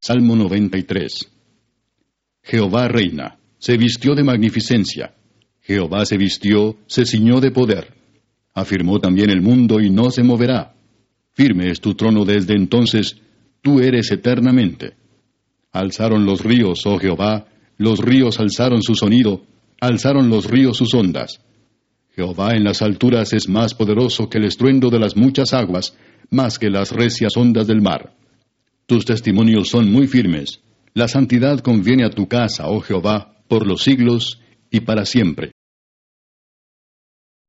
Salmo 93. Jehová reina, se vistió de magnificencia. Jehová se vistió, se ciñó de poder. Afirmó también el mundo y no se moverá. Firme es tu trono desde entonces, tú eres eternamente. Alzaron los ríos, oh Jehová, los ríos alzaron su sonido, alzaron los ríos sus ondas. Jehová en las alturas es más poderoso que el estruendo de las muchas aguas, más que las recias ondas del mar. Tus testimonios son muy firmes. La santidad conviene a tu casa, oh Jehová, por los siglos y para siempre.